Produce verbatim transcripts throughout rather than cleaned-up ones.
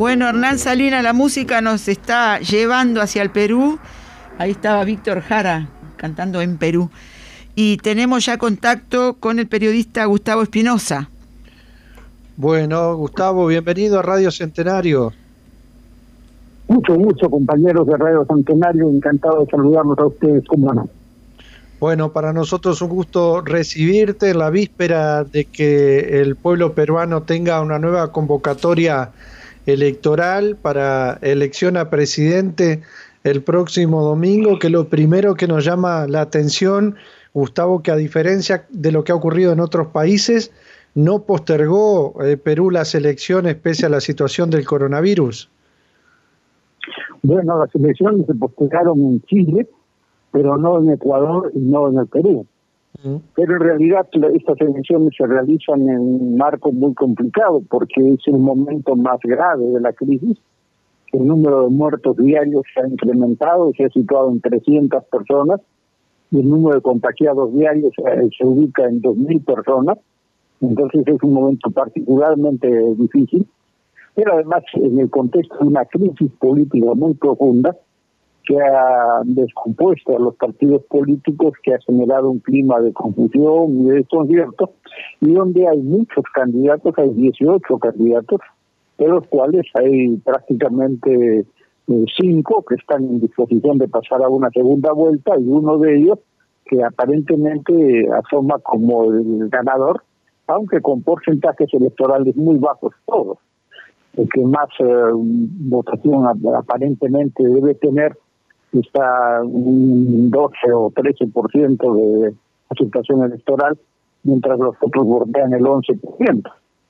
Bueno, Hernán Salinas, la música nos está llevando hacia el Perú. Ahí estaba Víctor Jara cantando en Perú. Y tenemos ya contacto con el periodista Gustavo Espinosa. Bueno, Gustavo, bienvenido a Radio Centenario. Mucho gusto, compañeros de Radio Centenario, encantado de saludarlos a ustedes, ¿cómo no? Bueno, para nosotros un gusto recibirte en la víspera de que el pueblo peruano tenga una nueva convocatoria electoral para elección a presidente el próximo domingo, que lo primero que nos llama la atención, Gustavo, que a diferencia de lo que ha ocurrido en otros países, no postergó eh, Perú las elecciones pese a la situación del coronavirus. Bueno, las elecciones se postergaron en Chile, pero no en Ecuador y no en el Perú. Uh-huh. Pero en realidad estas elecciones se realizan en un marco muy complicado porque es el momento más grave de la crisis. El número de muertos diarios se ha incrementado, se ha situado en trescientas personas, y el número de contagiados diarios eh, se ubica en dos mil personas. Entonces es un momento particularmente difícil, pero además en el contexto de una crisis política muy profunda que ha descompuesto a los partidos políticos, que ha generado un clima de confusión y de desconcierto, y donde hay muchos candidatos, hay dieciocho candidatos, de los cuales hay prácticamente eh, cinco que están en disposición de pasar a una segunda vuelta, y uno de ellos que aparentemente asoma como el ganador, aunque con porcentajes electorales muy bajos todos. El que más eh, votación aparentemente debe tener está un doce o trece por ciento de aceptación electoral, mientras los otros bordean el once por ciento.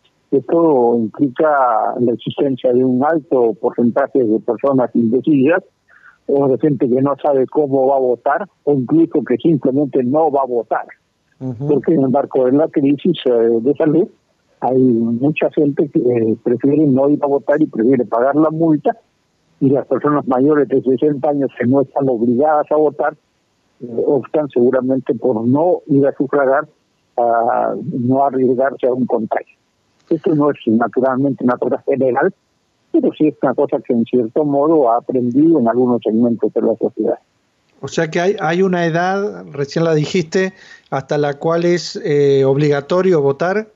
Esto implica la existencia de un alto porcentaje de personas indecisas, o de gente que no sabe cómo va a votar, o incluso que simplemente no va a votar. Uh-huh. Porque en el marco de la crisis eh, de salud hay mucha gente que eh, prefiere no ir a votar y prefiere pagar la multa, y las personas mayores de sesenta años que no están obligadas a votar eh, optan seguramente por no ir a sufragar, a no arriesgarse a un contagio. Esto no es naturalmente una cosa general, pero sí es una cosa que en cierto modo ha aprendido en algunos segmentos de la sociedad. O sea que hay, hay una edad, recién la dijiste, hasta la cual es eh, obligatorio votar.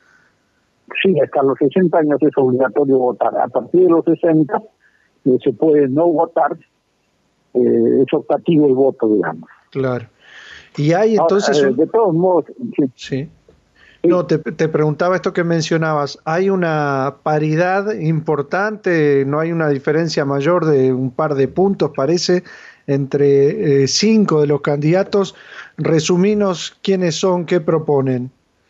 Sí, hasta los sesenta años es obligatorio votar. A partir de los sesenta eh, se puede no votar, eh, es optativo el voto, digamos. Claro. Y hay entonces... Ahora, eh, de todos modos... Sí. sí. No, te, te preguntaba esto que mencionabas, ¿hay una paridad importante, no hay una diferencia mayor de un par de puntos, parece, entre eh, cinco de los candidatos? Resuminos quiénes son, qué proponen.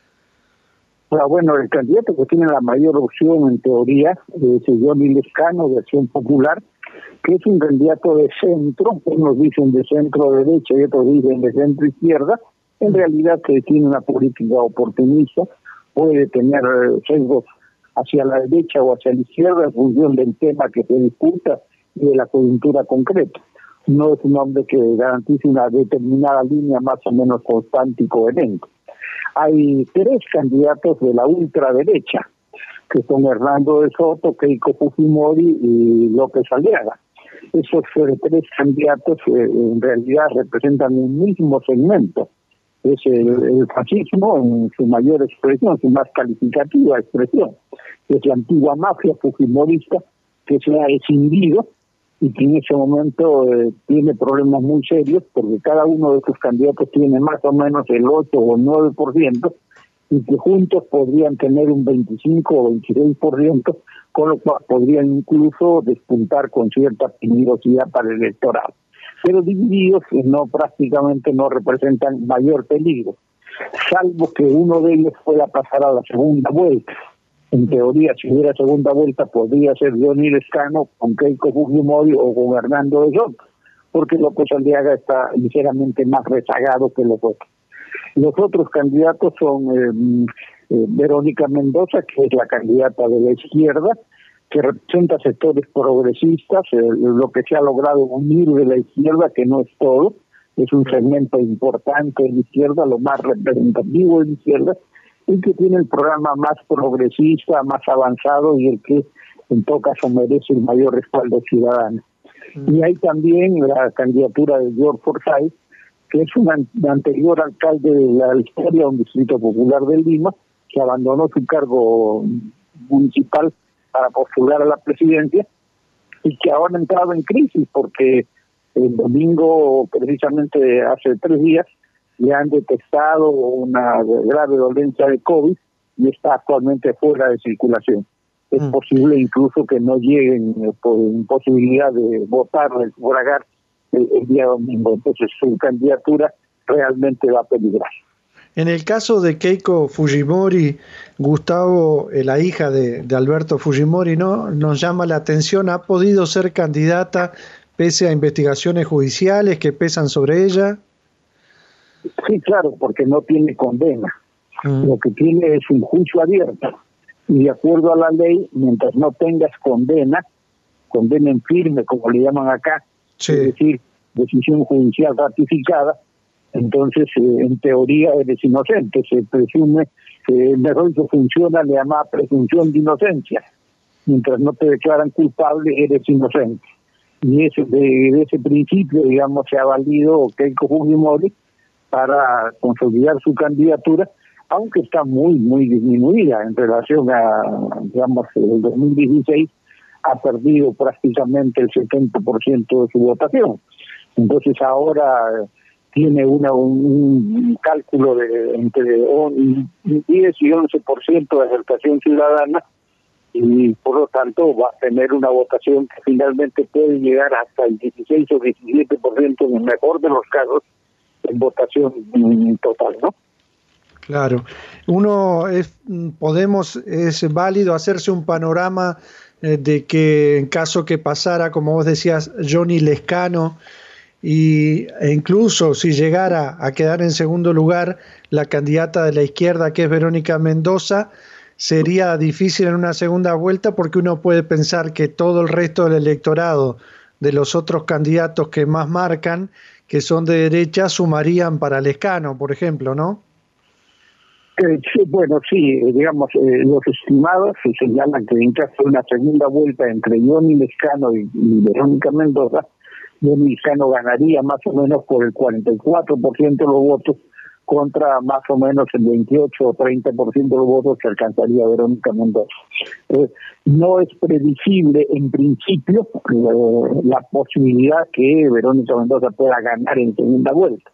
Bueno, el candidato que tiene la mayor opción en teoría es Johnny Lescano, de Acción Popular, que es un candidato de centro, unos dicen de centro derecha y otros dicen de centro izquierda. En realidad que tiene una política oportunista, puede tener sesgos hacia la derecha o hacia la izquierda en función del tema que se disputa y de la coyuntura concreta. No es un hombre que garantice una determinada línea más o menos constante y coherente. Hay tres candidatos de la ultraderecha, que son Hernando de Soto, Keiko Fujimori y López Aliaga. Esos eh, tres candidatos eh, en realidad representan un mismo segmento. Es el, el fascismo en su mayor expresión, su más calificativa expresión. Es la antigua mafia fujimorista que se ha escindido y que en ese momento eh, tiene problemas muy serios, porque cada uno de sus candidatos tiene más o menos el ocho o nueve por ciento, y que juntos podrían tener un veinticinco o veintiséis por ciento, con lo cual podrían incluso despuntar con cierta peligrosidad para el electorado. Pero divididos no prácticamente no representan mayor peligro, salvo que uno de ellos pueda pasar a la segunda vuelta. En teoría, si hubiera segunda vuelta, podría ser Johnny Lescano con Keiko Fujimori o con Hernando de Soto, porque López Aliaga está ligeramente más rezagado que los otros. Los otros candidatos son eh, eh, Verónica Mendoza, que es la candidata de la izquierda, que representa sectores progresistas, eh, lo que se ha logrado unir de la izquierda, que no es todo, es un segmento importante de la izquierda, lo más representativo de la izquierda, el que tiene el programa más progresista, más avanzado y el que en todo caso merece el mayor respaldo ciudadano. Mm. Y hay también la candidatura de George Forsyth, que es un an anterior alcalde de la historia, un distrito popular de Lima, que abandonó su cargo municipal para postular a la presidencia y que ahora ha entrado en crisis porque el domingo, precisamente hace tres días, le han detectado una grave dolencia de COVID y está actualmente fuera de circulación. Es mm. posible incluso que no lleguen por imposibilidad de votar, de sufragar el, el día domingo. Entonces su candidatura realmente va a peligrar. En el caso de Keiko Fujimori, Gustavo, eh, la hija de, de Alberto Fujimori, ¿no? Nos llama la atención, ¿ha podido ser candidata pese a investigaciones judiciales que pesan sobre ella? Sí, claro, porque no tiene condena. Mm. Lo que tiene es un juicio abierto. Y de acuerdo a la ley, mientras no tengas condena, condena en firme, como le llaman acá, sí. Es decir, decisión judicial ratificada, entonces eh, en teoría eres inocente. Se presume, eh, mejor dicho, funciona, le llama presunción de inocencia. Mientras no te declaran culpable, eres inocente. Y eso, de, de ese principio, digamos, se ha valido Keiko Fujimori para consolidar su candidatura, aunque está muy, muy disminuida en relación a, digamos, el dos mil dieciséis, ha perdido prácticamente el setenta por ciento de su votación. Entonces ahora tiene una un, un cálculo de entre diez y once por ciento de aceptación ciudadana, y por lo tanto va a tener una votación que finalmente puede llegar hasta el dieciséis o diecisiete por ciento en el mejor de los casos en votación total, ¿no? Claro. Uno es, podemos, es válido hacerse un panorama eh, de que en caso que pasara, como vos decías, Johnny Lescano, y, e incluso si llegara a quedar en segundo lugar la candidata de la izquierda, que es Verónica Mendoza, sería difícil en una segunda vuelta, porque uno puede pensar que todo el resto del electorado de los otros candidatos que más marcan, que son de derecha, sumarían para Lescano, por ejemplo, ¿no? Eh, sí, bueno, sí, digamos, eh, los estimados se señalan que en caso de una segunda vuelta entre Johnny Lescano y, y Verónica Mendoza, Johnny Lescano ganaría más o menos por el cuarenta y cuatro por ciento de los votos contra más o menos el veintiocho o treinta por ciento de los votos que alcanzaría Verónica Mendoza. Eh, no es previsible en principio eh, la posibilidad que Verónica Mendoza pueda ganar en segunda vuelta.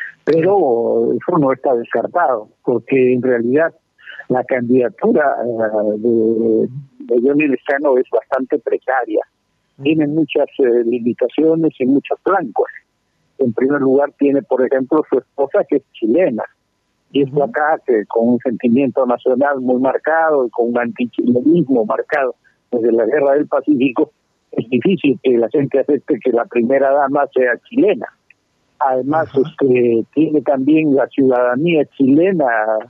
Pero eso no está descartado, porque en realidad la candidatura uh, de, de Johnny Lescano es bastante precaria. Tiene muchas eh, limitaciones y muchos flancos. En primer lugar tiene, por ejemplo, su esposa, que es chilena. Y esto acá, que con un sentimiento nacional muy marcado y con un antichilenismo marcado desde la Guerra del Pacífico, es difícil que la gente acepte que la primera dama sea chilena. Además, este, tiene también la ciudadanía chilena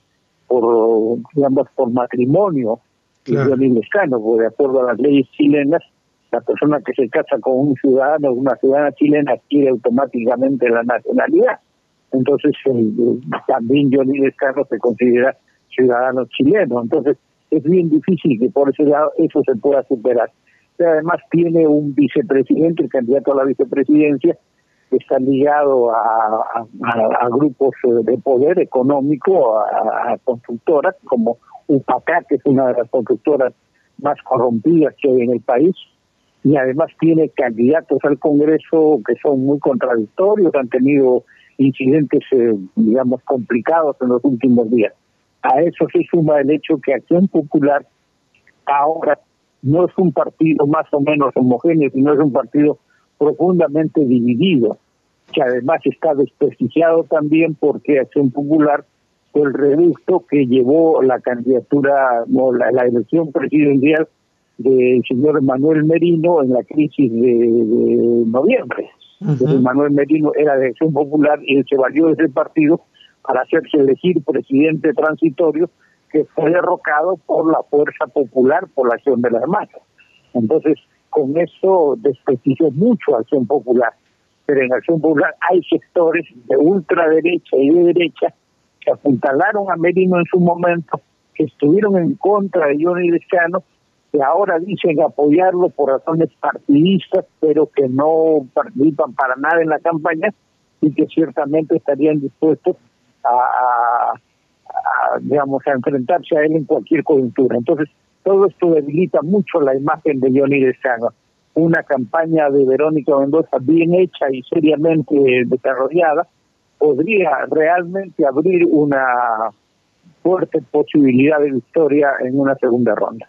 por, digamos, por matrimonio, claro. Johnny Lescano, porque de acuerdo a las leyes chilenas, la persona que se casa con un ciudadano, una ciudadana chilena, adquiere automáticamente la nacionalidad. Entonces, eh, también Johnny Lescano se considera ciudadano chileno. Entonces, es bien difícil que por ese lado eso se pueda superar. Pero además tiene un vicepresidente, el candidato a la vicepresidencia, que está ligado a, a, a grupos de poder económico, a, a constructoras como Upacá, que es una de las constructoras más corrompidas que hay en el país, y además tiene candidatos al Congreso que son muy contradictorios, han tenido incidentes, eh, digamos, complicados en los últimos días. A eso se suma el hecho que Acción Popular ahora no es un partido más o menos homogéneo, sino es un partido profundamente dividido, que además está desprestigiado también porque Acción Popular fue el reducto que llevó la candidatura, no, la, la elección presidencial del señor Manuel Merino en la crisis de, de noviembre. Uh-huh. Entonces, Manuel Merino era de Acción Popular y él se valió de ese partido para hacerse elegir presidente transitorio, que fue derrocado por la Fuerza Popular, por la acción de las masas. Entonces, con eso desprestigió mucho a Acción Popular. Pero en Acción Popular hay sectores de ultraderecha y de derecha que apuntalaron a Merino en su momento, que estuvieron en contra de Johnny Lescano, que ahora dicen apoyarlo por razones partidistas, pero que no participan para nada en la campaña y que ciertamente estarían dispuestos a, a, a digamos, a enfrentarse a él en cualquier coyuntura. Entonces, todo esto debilita mucho la imagen de Johnny Lescano. Una campaña de Verónica Mendoza bien hecha y seriamente desarrollada podría realmente abrir una fuerte posibilidad de victoria en una segunda ronda.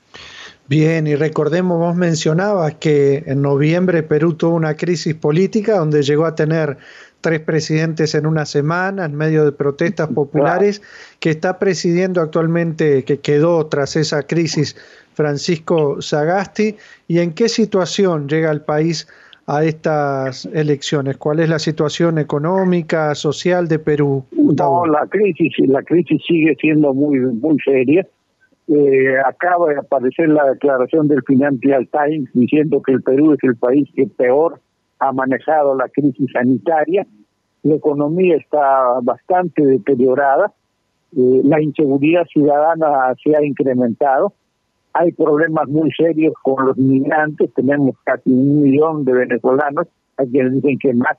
Bien, y recordemos, vos mencionabas que en noviembre Perú tuvo una crisis política donde llegó a tener tres presidentes en una semana en medio de protestas populares, claro, que está presidiendo actualmente, que quedó tras esa crisis, Francisco Sagasti. ¿Y en qué situación llega el país a estas elecciones? ¿Cuál es la situación económica, social de Perú, Gustavo? No, la crisis, la crisis sigue siendo muy, muy seria. Eh, acaba de aparecer la declaración del Financial Times diciendo que el Perú es el país que peor ha manejado la crisis sanitaria. La economía está bastante deteriorada. Eh, la inseguridad ciudadana se ha incrementado. Hay problemas muy serios con los migrantes. Tenemos casi un millón de venezolanos, hay quienes dicen que más.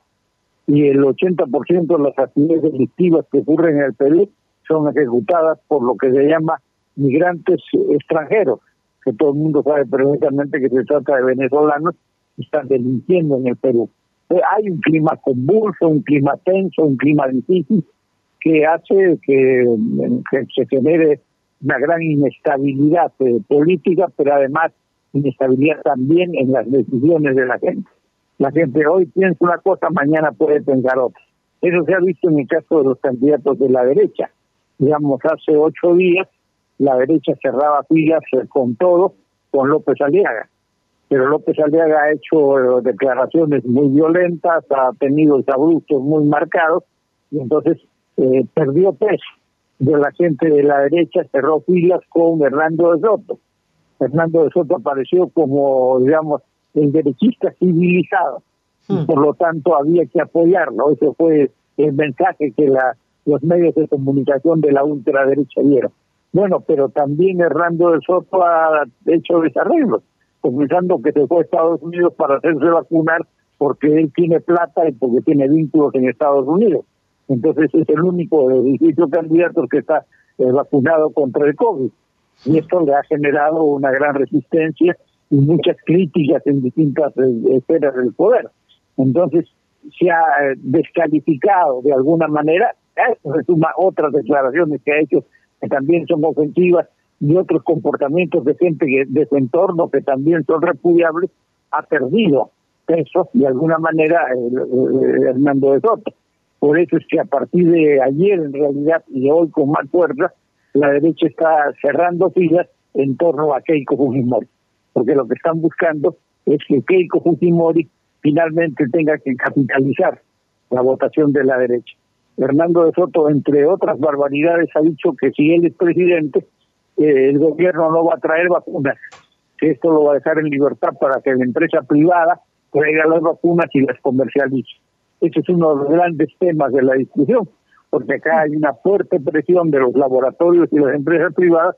Y el ochenta por ciento de las actividades delictivas que ocurren en el Perú son ejecutadas por lo que se llama migrantes extranjeros, que todo el mundo sabe perfectamente que se trata de venezolanos que están delinquiendo en el Perú. Hay un clima convulso, un clima tenso, un clima difícil que hace que, que se genere una gran inestabilidad eh, política, pero además inestabilidad también en las decisiones de la gente. La gente hoy piensa una cosa, mañana puede pensar otra. Eso se ha visto en el caso de los candidatos de la derecha. Digamos, hace ocho días la derecha cerraba filas eh, con todo, con López Aliaga. Pero López Aliaga ha hecho eh, declaraciones muy violentas, ha tenido abruptos muy marcados, y entonces eh, perdió peso de la gente de la derecha, cerró filas con Hernando de Soto. Hernando de Soto apareció como, digamos, el derechista civilizado, hmm. y por lo tanto había que apoyarlo. Ese fue el mensaje que la, los medios de comunicación de la ultraderecha dieron. Bueno, pero también Hernando de Soto ha hecho desarreglos, comenzando que se fue a Estados Unidos para hacerse vacunar porque él tiene plata y porque tiene vínculos en Estados Unidos. Entonces es el único de dieciocho candidatos que está eh, vacunado contra el COVID. Y esto le ha generado una gran resistencia y muchas críticas en distintas eh, esferas del poder. Entonces se ha eh, descalificado de alguna manera, esto se suma otras declaraciones que ha hecho que también son ofensivas y otros comportamientos de gente que, de su entorno que también son repudiables, ha perdido peso de alguna manera el, el, el Hernando de Soto. Por eso es que a partir de ayer en realidad y hoy con más fuerza, la derecha está cerrando filas en torno a Keiko Fujimori, porque lo que están buscando es que Keiko Fujimori finalmente tenga que capitalizar la votación de la derecha. Hernando de Soto, entre otras barbaridades, ha dicho que si él es presidente, eh, el gobierno no va a traer vacunas, que esto lo va a dejar en libertad para que la empresa privada traiga las vacunas y las comercialice. Ese es uno de los grandes temas de la discusión, porque acá hay una fuerte presión de los laboratorios y las empresas privadas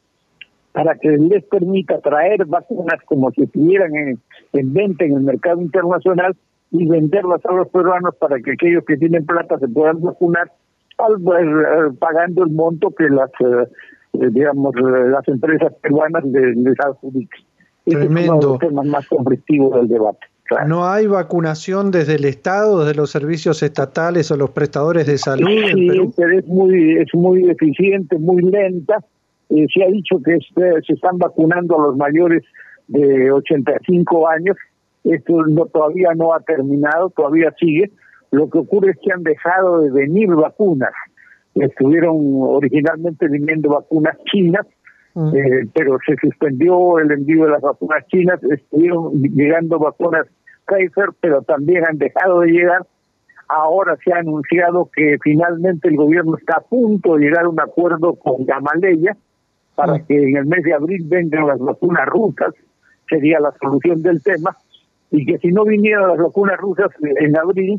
para que les permita traer vacunas como si estuvieran en, en venta en el mercado internacional y venderlas a los peruanos para que aquellos que tienen plata se puedan vacunar al, eh, pagando el monto que las eh, digamos las empresas peruanas les, les adjudican. Ese es uno de los temas más conflictivos del debate. Claro. ¿No hay vacunación desde el Estado, desde los servicios estatales o los prestadores de salud sí, en Perú? Pero es muy, es muy deficiente, muy lenta. Eh, se ha dicho que este, se están vacunando a los mayores de ochenta y cinco años. Esto no, todavía no ha terminado, todavía sigue. Lo que ocurre es que han dejado de venir vacunas. Estuvieron originalmente viniendo vacunas chinas, uh-huh. eh, pero se suspendió el envío de las vacunas chinas. Estuvieron llegando vacunas Pfizer, pero también han dejado de llegar. Ahora se ha anunciado que finalmente el gobierno está a punto de llegar a un acuerdo con Gamaleya para uh-huh. que en el mes de abril vengan las vacunas rusas. Sería la solución del tema. Y que si no vinieran las vacunas rusas en abril,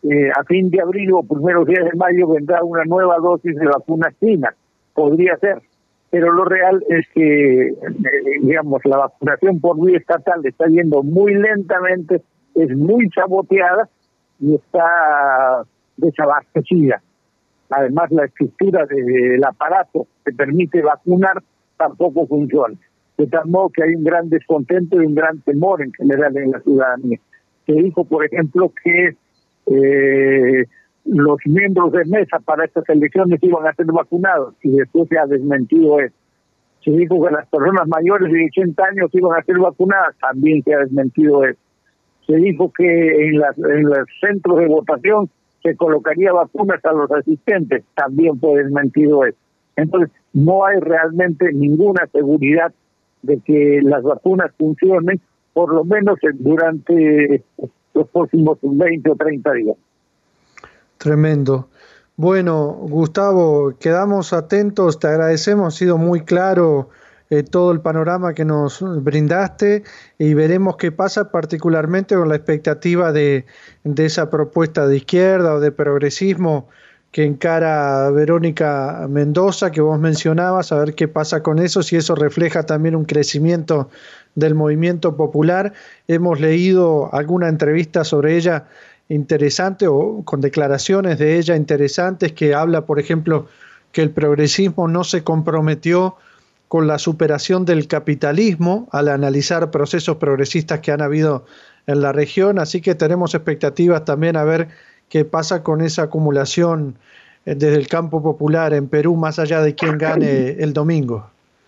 eh, a fin de abril o primeros días de mayo vendrá una nueva dosis de vacuna china. Podría ser. Pero lo real es que, eh, digamos, la vacunación por vía estatal está yendo muy lentamente, es muy saboteada y está desabastecida. Además, la estructura del aparato que permite vacunar tampoco funciona. De tal modo que hay un gran descontento y un gran temor en general en la ciudadanía. Se dijo, por ejemplo, que eh, los miembros de mesa para estas elecciones iban a ser vacunados y después se ha desmentido eso. Se dijo que las personas mayores de ochenta años iban a ser vacunadas, también se ha desmentido eso. Se dijo que en, las, en los centros de votación se colocaría vacunas a los asistentes, también fue desmentido eso. Entonces, no hay realmente ninguna seguridad de que las vacunas funcionen, por lo menos durante los próximos veinte o treinta días. Tremendo. Bueno, Gustavo, quedamos atentos, te agradecemos, ha sido muy claro eh, todo el panorama que nos brindaste y veremos qué pasa particularmente con la expectativa de, de esa propuesta de izquierda o de progresismo que encara Verónica Mendoza, que vos mencionabas, a ver qué pasa con eso, si eso refleja también un crecimiento del movimiento popular. Hemos leído alguna entrevista sobre ella interesante o con declaraciones de ella interesantes que habla, por ejemplo, que el progresismo no se comprometió con la superación del capitalismo al analizar procesos progresistas que han habido en la región, así que tenemos expectativas también a ver qué pasa con esa acumulación desde el campo popular en Perú, más allá de quién gane el domingo.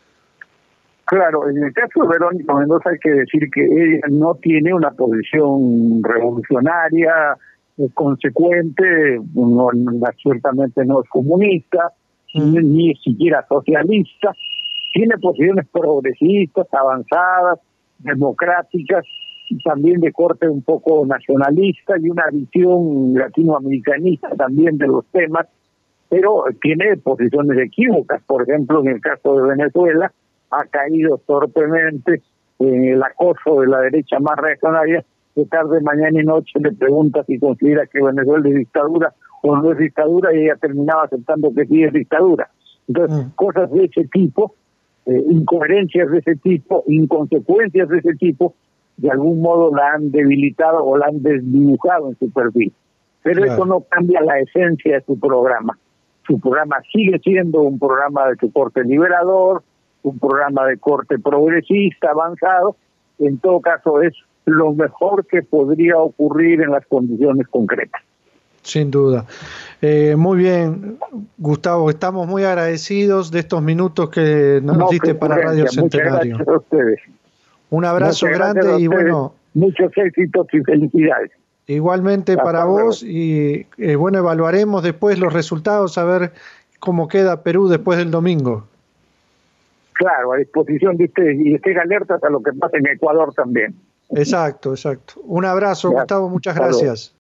Claro, en el caso de Verónica Mendoza hay que decir que ella no tiene una posición revolucionaria, es consecuente, no, no, ciertamente no es comunista, mm. ni, ni siquiera socialista, tiene posiciones progresistas, avanzadas, democráticas, y también de corte un poco nacionalista y una visión latinoamericanista también de los temas, pero tiene posiciones equívocas. Por ejemplo, en el caso de Venezuela, ha caído torpemente en el acoso de la derecha más reaccionaria, que tarde, mañana y noche le pregunta si considera que Venezuela es dictadura o no es dictadura, y ella terminaba aceptando que sí es dictadura. Entonces, mm. cosas de ese tipo, eh, incoherencias de ese tipo, inconsecuencias de ese tipo, de algún modo la han debilitado o la han desdibujado en su perfil. Pero claro, eso no cambia la esencia de su programa. Su programa sigue siendo un programa de su corte liberador, un programa de corte progresista, avanzado. En todo caso, es lo mejor que podría ocurrir en las condiciones concretas. Sin duda. Eh, muy bien, Gustavo, estamos muy agradecidos de estos minutos que nos no, diste para Radio Centenario. Muchas gracias a ustedes. Un abrazo grande y bueno. Muchos éxitos y felicidades. Igualmente Hasta para luego. Vos y eh, bueno, evaluaremos después los resultados, a ver cómo queda Perú después del domingo. Claro, a disposición de ustedes y estén alertas a lo que pasa en Ecuador también. Exacto, exacto. Un abrazo, ya, Gustavo, muchas gracias.